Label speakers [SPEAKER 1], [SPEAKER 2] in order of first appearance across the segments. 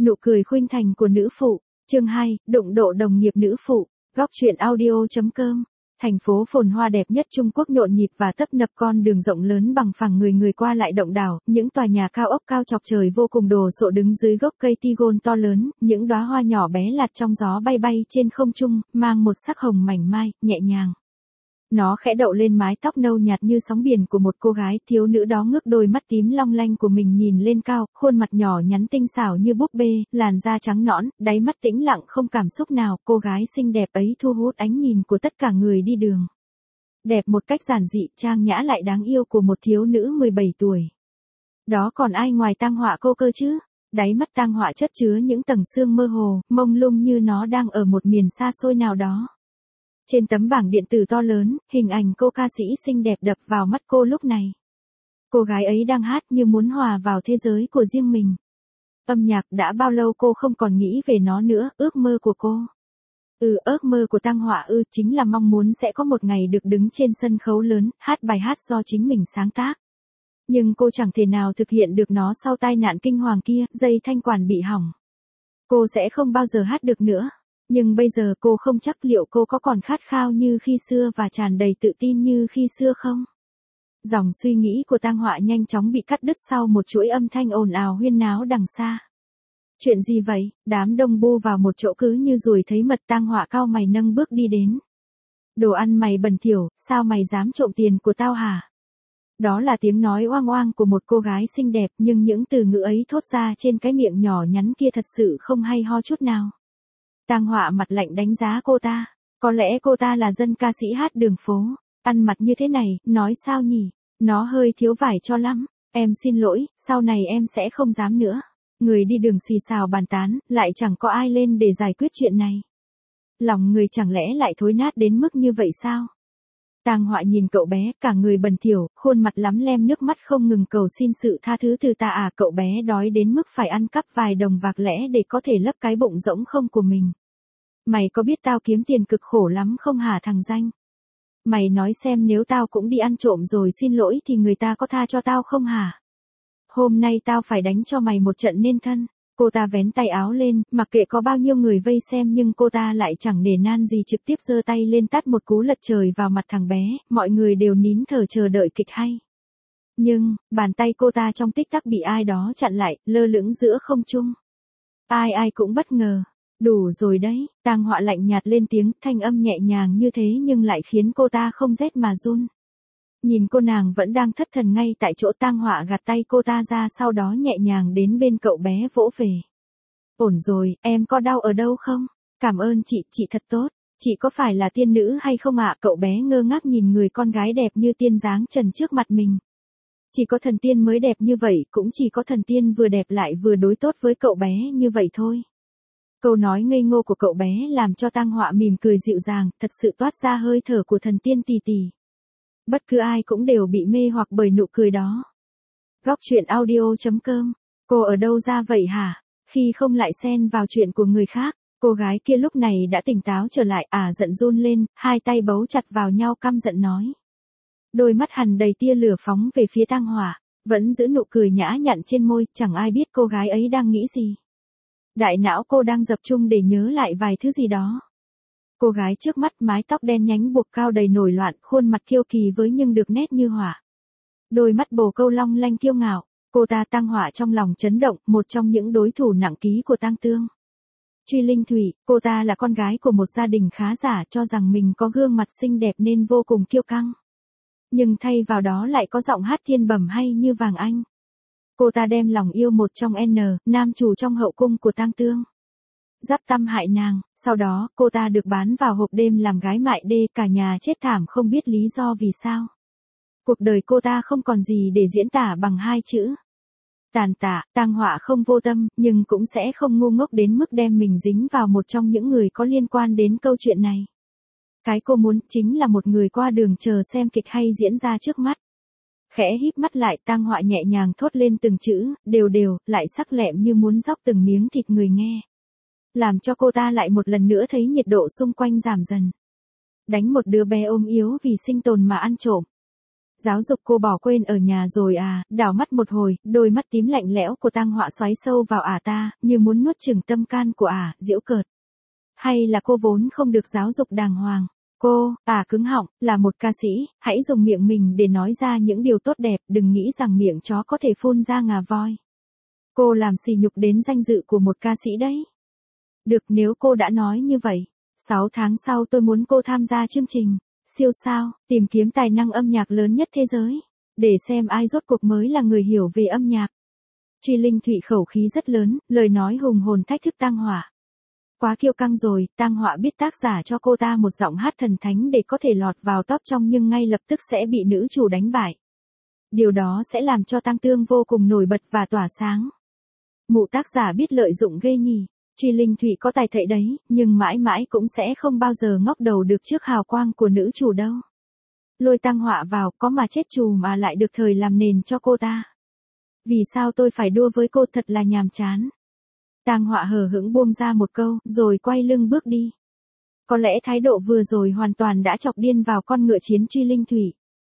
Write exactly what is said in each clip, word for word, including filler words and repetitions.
[SPEAKER 1] Nụ cười khuynh thành của nữ phụ. Chương hai, đụng độ đồng nghiệp nữ phụ. Góc truyện audio.com. Thành phố phồn hoa đẹp nhất Trung Quốc nhộn nhịp và tấp nập, con đường rộng lớn bằng phẳng, người người qua lại động đảo, những tòa nhà cao ốc cao chọc trời vô cùng đồ sộ đứng dưới gốc cây tigon to lớn, những đóa hoa nhỏ bé lạt trong gió bay bay trên không trung, mang một sắc hồng mảnh mai, nhẹ nhàng. Nó khẽ đậu lên mái tóc nâu nhạt như sóng biển của một cô gái, thiếu nữ đó ngước đôi mắt tím long lanh của mình nhìn lên cao, khuôn mặt nhỏ nhắn tinh xảo như búp bê, làn da trắng nõn, đáy mắt tĩnh lặng không cảm xúc nào, cô gái xinh đẹp ấy thu hút ánh nhìn của tất cả người đi đường. Đẹp một cách giản dị, trang nhã lại đáng yêu của một thiếu nữ mười bảy tuổi. Đó còn ai ngoài Tang Họa cô cơ chứ? Đáy mắt Tang Họa chất chứa những tầng sương mơ hồ, mông lung như nó đang ở một miền xa xôi nào đó. Trên tấm bảng điện tử to lớn, hình ảnh cô ca sĩ xinh đẹp đập vào mắt cô lúc này. Cô gái ấy đang hát như muốn hòa vào thế giới của riêng mình. Âm nhạc đã bao lâu cô không còn nghĩ về nó nữa, ước mơ của cô. Ừ, ước mơ của Tang Họa ư, chính là mong muốn sẽ có một ngày được đứng trên sân khấu lớn, hát bài hát do chính mình sáng tác. Nhưng cô chẳng thể nào thực hiện được nó sau tai nạn kinh hoàng kia, dây thanh quản bị hỏng. Cô sẽ không bao giờ hát được nữa. Nhưng bây giờ cô không chắc liệu cô có còn khát khao như khi xưa và tràn đầy tự tin như khi xưa không? Dòng suy nghĩ của Tang Họa nhanh chóng bị cắt đứt sau một chuỗi âm thanh ồn ào huyên náo đằng xa. Chuyện gì vậy? Đám đông bu vào một chỗ cứ như ruồi thấy mật. Tang Họa cau mày nâng bước đi đến. Đồ ăn mày bẩn thỉu, sao mày dám trộm tiền của tao hả? Đó là tiếng nói oang oang của một cô gái xinh đẹp, nhưng những từ ngữ ấy thốt ra trên cái miệng nhỏ nhắn kia thật sự không hay ho chút nào. Tang Họa mặt lạnh đánh giá cô ta. Có lẽ cô ta là dân ca sĩ hát đường phố. Ăn mặc như thế này, nói sao nhỉ? Nó hơi thiếu vải cho lắm. Em xin lỗi, sau này em sẽ không dám nữa. Người đi đường xì xào bàn tán, lại chẳng có ai lên để giải quyết chuyện này. Lòng người chẳng lẽ lại thối nát đến mức như vậy sao? Tang Họa nhìn cậu bé, cả người bẩn thỉu, khuôn mặt lắm lem nước mắt không ngừng cầu xin sự tha thứ từ ta à. Cậu bé đói đến mức phải ăn cắp vài đồng bạc lẻ để có thể lấp cái bụng rỗng không của mình. Mày có biết tao kiếm tiền cực khổ lắm không hả thằng danh? Mày nói xem, nếu tao cũng đi ăn trộm rồi xin lỗi thì người ta có tha cho tao không hả? Hôm nay tao phải đánh cho mày một trận nên thân. Cô ta vén tay áo lên, mặc kệ có bao nhiêu người vây xem nhưng cô ta lại chẳng nể nan gì, trực tiếp giơ tay lên tát một cú lật trời vào mặt thằng bé, mọi người đều nín thở chờ đợi kịch hay. Nhưng, bàn tay cô ta trong tích tắc bị ai đó chặn lại, lơ lửng giữa không trung. Ai ai cũng bất ngờ. Đủ rồi đấy, Tang Họa lạnh nhạt lên tiếng, thanh âm nhẹ nhàng như thế nhưng lại khiến cô ta không rét mà run. Nhìn cô nàng vẫn đang thất thần ngay tại chỗ, Tang Họa gạt tay cô ta ra, sau đó nhẹ nhàng đến bên cậu bé vỗ về. Ổn rồi, em có đau ở đâu không? Cảm ơn chị, chị thật tốt. Chị có phải là tiên nữ hay không ạ? Cậu bé ngơ ngác nhìn người con gái đẹp như tiên dáng trần trước mặt mình. Chỉ có thần tiên mới đẹp như vậy, cũng chỉ có thần tiên vừa đẹp lại vừa đối tốt với cậu bé như vậy thôi. Câu nói ngây ngô của cậu bé làm cho Tang Họa mỉm cười dịu dàng, thật sự toát ra hơi thở của thần tiên tỷ tỷ. Bất cứ ai cũng đều bị mê hoặc bởi nụ cười đó. Góc truyện audio.com. Cô ở đâu ra vậy hả? Khi không lại xen vào chuyện của người khác, cô gái kia lúc này đã tỉnh táo trở lại, à giận run lên, hai tay bấu chặt vào nhau căm giận nói. Đôi mắt hằn đầy tia lửa phóng về phía Tang Họa, vẫn giữ nụ cười nhã nhặn trên môi, chẳng ai biết cô gái ấy đang nghĩ gì. Đại não cô đang tập trung để nhớ lại vài thứ gì đó. Cô gái trước mắt mái tóc đen nhánh buộc cao đầy nổi loạn, khuôn mặt kiêu kỳ với nhưng được nét như hỏa. Đôi mắt bồ câu long lanh kiêu ngạo, cô ta Tang Họa trong lòng chấn động, một trong những đối thủ nặng ký của Tang Tương. Truy Linh Thủy, cô ta là con gái của một gia đình khá giả, cho rằng mình có gương mặt xinh đẹp nên vô cùng kiêu căng. Nhưng thay vào đó lại có giọng hát thiên bẩm hay như vàng anh. Cô ta đem lòng yêu một trong N, nam chủ trong hậu cung của Tang Tương. Giáp tâm hại nàng, sau đó cô ta được bán vào hộp đêm làm gái mại đê, cả nhà chết thảm không biết lý do vì sao. Cuộc đời cô ta không còn gì để diễn tả bằng hai chữ. Tàn tạ. Tang Họa không vô tâm, nhưng cũng sẽ không ngu ngốc đến mức đem mình dính vào một trong những người có liên quan đến câu chuyện này. Cái cô muốn chính là một người qua đường chờ xem kịch hay diễn ra trước mắt. Khẽ híp mắt lại, Tang Họa nhẹ nhàng thốt lên từng chữ, đều đều, lại sắc lẹm như muốn róc từng miếng thịt người nghe. Làm cho cô ta lại một lần nữa thấy nhiệt độ xung quanh giảm dần. Đánh một đứa bé ôm yếu vì sinh tồn mà ăn trộm. Giáo dục cô bỏ quên ở nhà rồi à, đảo mắt một hồi, đôi mắt tím lạnh lẽo của Tang Họa xoáy sâu vào ả ta, như muốn nuốt chửng tâm can của ả, giễu cợt. Hay là cô vốn không được giáo dục đàng hoàng? Cô, ả cứng họng, là một ca sĩ, hãy dùng miệng mình để nói ra những điều tốt đẹp, đừng nghĩ rằng miệng chó có thể phun ra ngà voi. Cô làm sỉ nhục đến danh dự của một ca sĩ đấy. Được, nếu cô đã nói như vậy. sáu tháng sau tôi muốn cô tham gia chương trình siêu sao, tìm kiếm tài năng âm nhạc lớn nhất thế giới. Để xem ai rốt cuộc mới là người hiểu về âm nhạc. Truy Linh Thụy khẩu khí rất lớn, lời nói hùng hồn thách thức Tang Họa. Quá kiêu căng rồi, Tang Họa biết tác giả cho cô ta một giọng hát thần thánh để có thể lọt vào top trong nhưng ngay lập tức sẽ bị nữ chủ đánh bại. Điều đó sẽ làm cho Tang Tương vô cùng nổi bật và tỏa sáng. Mụ tác giả biết lợi dụng ghê nhỉ. Truy Linh Thụy có tài thệ đấy, nhưng mãi mãi cũng sẽ không bao giờ ngóc đầu được trước hào quang của nữ chủ đâu. Lôi Tang Họa vào, có mà chết chù mà lại được thời làm nền cho cô ta. Vì sao tôi phải đua với cô, thật là nhàm chán. Tang Họa hờ hững buông ra một câu, rồi quay lưng bước đi. Có lẽ thái độ vừa rồi hoàn toàn đã chọc điên vào con ngựa chiến Truy Linh Thụy.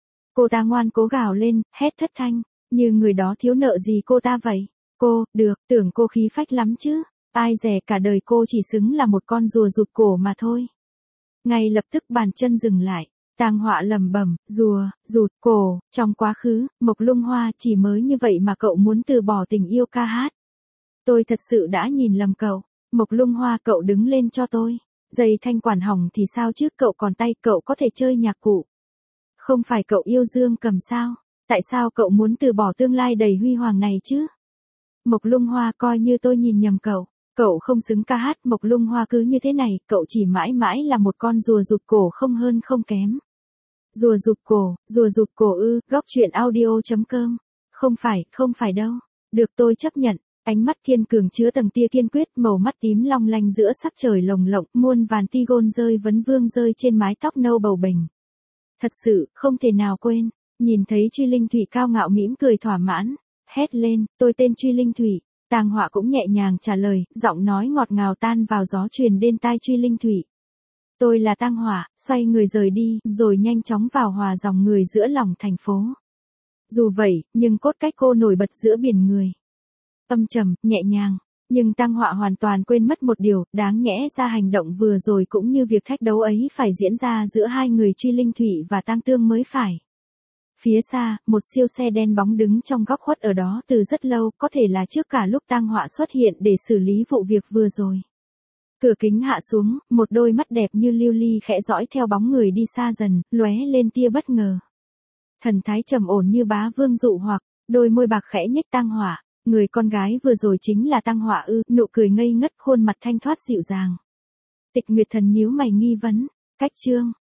[SPEAKER 1] Cô ta ngoan cố gào lên, hét thất thanh, như người đó thiếu nợ gì cô ta vậy. Cô, được, tưởng cô khí phách lắm chứ. Ai dè cả đời cô chỉ xứng là một con rùa rụt cổ mà thôi. Ngay lập tức bàn chân dừng lại. Tang Họa lẩm bẩm, rùa, rụt cổ, trong quá khứ, Mộc Lung Hoa chỉ mới như vậy mà cậu muốn từ bỏ tình yêu ca hát. Tôi thật sự đã nhìn lầm cậu. Mộc Lung Hoa, cậu đứng lên cho tôi. Dây thanh quản hỏng thì sao chứ, cậu còn tay, cậu có thể chơi nhạc cụ. Không phải cậu yêu Dương Cầm sao? Tại sao cậu muốn từ bỏ tương lai đầy huy hoàng này chứ? Mộc Lung Hoa, coi như tôi nhìn nhầm cậu. Cậu không xứng ca hát, Mộc Lung Hoa cứ như thế này, cậu chỉ mãi mãi là một con rùa rụt cổ không hơn không kém. Rùa rụt cổ, rùa rụt cổ ư, góc truyện audio chấm com. Không phải, không phải đâu. Được, tôi chấp nhận. Ánh mắt kiên cường chứa tầng tia kiên quyết, màu mắt tím long lanh giữa sắc trời lồng lộng, muôn vàn tigon rơi vấn vương rơi trên mái tóc nâu bầu bềnh. Thật sự, không thể nào quên. Nhìn thấy Truy Linh Thụy cao ngạo mỉm cười thỏa mãn, hét lên, tôi tên Truy Linh Thụy. Tang Họa cũng nhẹ nhàng trả lời, giọng nói ngọt ngào tan vào gió truyền đến tai Truy Linh Thụy. Tôi là Tang Họa, xoay người rời đi, rồi nhanh chóng vào hòa dòng người giữa lòng thành phố. Dù vậy, nhưng cốt cách cô nổi bật giữa biển người. Âm trầm, nhẹ nhàng, nhưng Tang Họa hoàn toàn quên mất một điều, đáng nhẽ ra hành động vừa rồi cũng như việc thách đấu ấy phải diễn ra giữa hai người Truy Linh Thụy và Tang Tương mới phải. Phía xa, một siêu xe đen bóng đứng trong góc khuất ở đó từ rất lâu, có thể là trước cả lúc Tang Họa xuất hiện để xử lý vụ việc vừa rồi. Cửa kính hạ xuống, một đôi mắt đẹp như lưu ly khẽ dõi theo bóng người đi xa dần, lóe lên tia bất ngờ. Thần thái trầm ổn như bá vương dụ hoặc, đôi môi bạc khẽ nhếch Tang Họa, người con gái vừa rồi chính là Tang Họa ư, nụ cười ngây ngất, khuôn mặt thanh thoát dịu dàng. Tịch Nguyệt Thần nhíu mày nghi vấn, cách chương.